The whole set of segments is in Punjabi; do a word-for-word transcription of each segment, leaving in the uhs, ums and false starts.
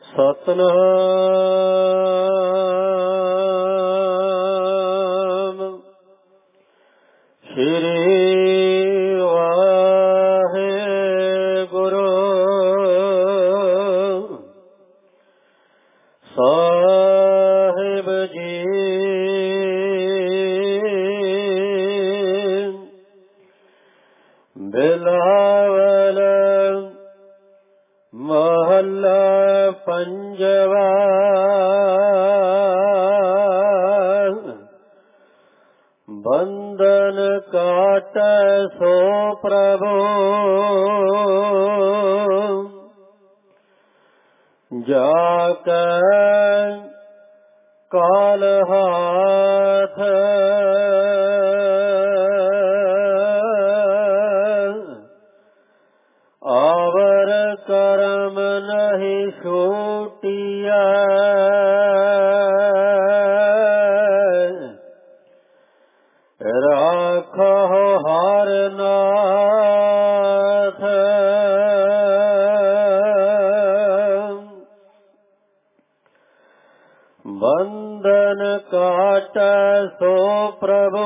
ਸਤਿਨਾਮ ਸ੍ਰੀ ਵਾਹਿਗੁਰੂ ਸਾਹਿਬ ਜੀ। ਬਿਲਾਵਲ ਮਹੱਲਾ ਪੰਜਵਾ। ਬੰਧਨ ਕਾਟੈ ਸੋ ਪ੍ਰਭੂ, ਜਾ ਕੈ ਕਾਲ ਹਾਥ। ਆਵਰ ਕਰਮ ਨਹੀਂ ਛੂਟਿਆ, ਰਾਖੋ ਹਰਿ ਨਾਥ। ਬੰਧਨ ਕਾਟੈ ਸੋ ਪ੍ਰਭੂ,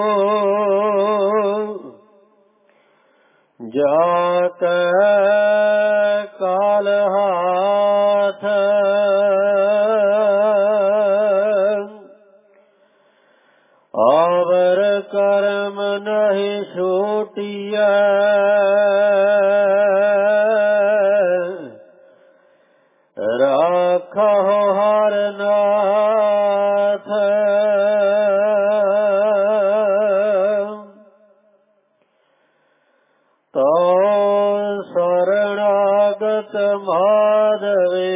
ਜਾ ਕੈ ਕਾਲ ਹਾਥ। ਆਵਰ ਕਰਮ ਨਹੀਂ ਛੂਟਿਆ, ਰਾਖੋ ਹਰਿ ਨਾਥ। ਤੋ ਸਰਣਾਗਤ ਮਾਧਵੇ,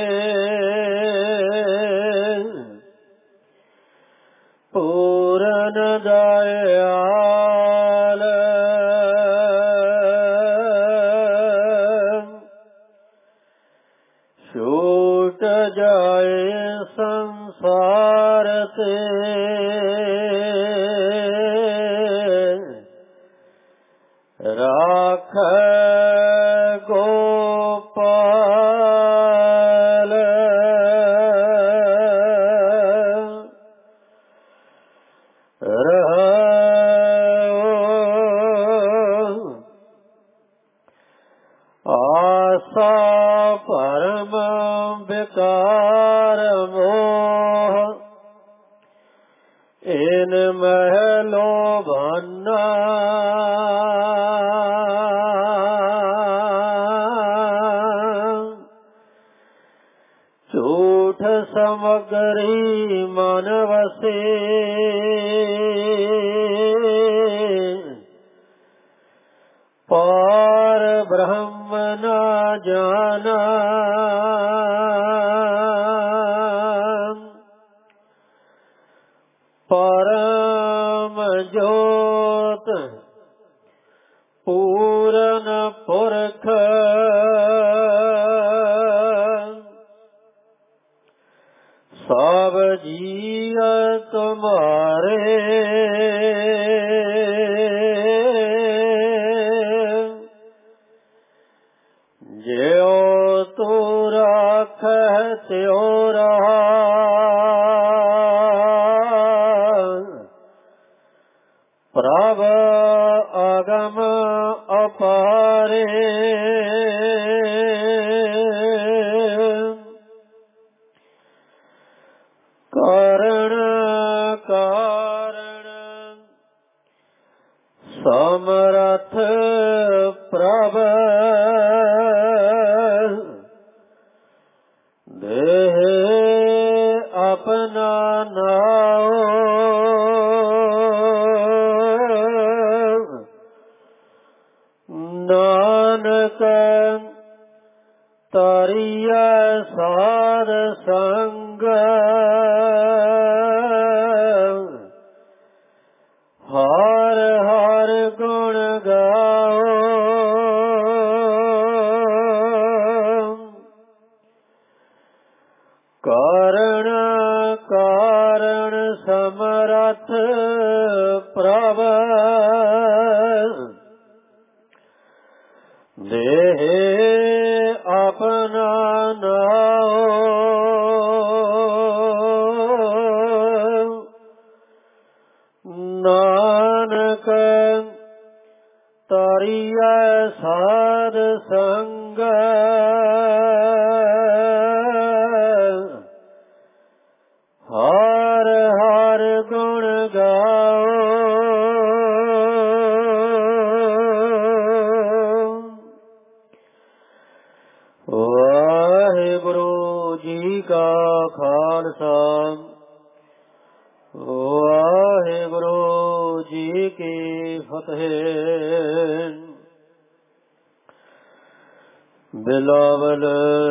ਪੂਰਨ ਦਇਆਲ। ਛੂਟ ਜਾਏ ਸੰਸਾਰ ਤੇ, ਰਾਖੈ ਗੋਪਾਲ। ਆਸਾ ਭਰਮ ਵਿਕਾਰ ਮੋਹ, ਇਨ ਮਹਿ ਲੋਭਨਾ। ਝੂਠ ਸਮਗਰੀ ਮਨ ਵਸੇ, ਪਾਰ ਬ੍ਰਹਮ ਨਾ ਜਾਨਾ। ਪਰਮ ਜੋਤ ਪੂਰਨ ਪੁਰਖ, ਸਭ ਜੀਅ ਤੁਮਾਰੇ। ਜਿਉ ਤੂੰ ਰਾਖੈ ਤਿਉ ਰਹਾ, ਪ੍ਰਭ ਅਗਮ ਅਪਾਰੇ। ਕਾਰਣ ਕਾਰਣ ਸਮਰਥ ਪ੍ਰਭ, ਦੇਹ ਆਪਣਾ ਨਾਉ। ਨਾਨਕ ਤਰੀਐ ਸਾਧ ਸੰਗ, ਹਰਿ ਹਰਿ ਗੁਣ ਗਾਓ। ਕਾਰਣ ਕਾਰਣ ਸਮਰਥ ਪ੍ਰਭ, ਦੇਹ ਆਪਣਾ ਨਾਉ। ਕਾ ਖਾਲਸਾ ਵਾਹਿਗੁਰੂ ਜੀ ਕੀ ਫਤਿਹ। ਬਿਲਾਵਲ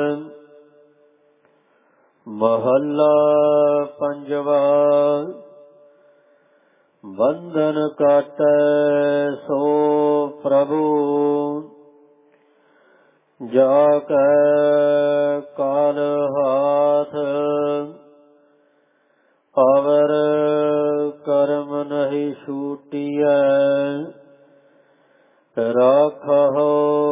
ਮਹੱਲਾ ਪੰਜਵਾ। ਬੰਧਨ ਕਾਟੈ ਸੋ ਪ੍ਰਭੂ, ਜਾ ਕੈ ਕਾਲ ਹਾਥ। ਅਵਰ ਕਰਮ ਨਹੀਂ ਛੂਟੀਐ, ਰਾਖਹੁ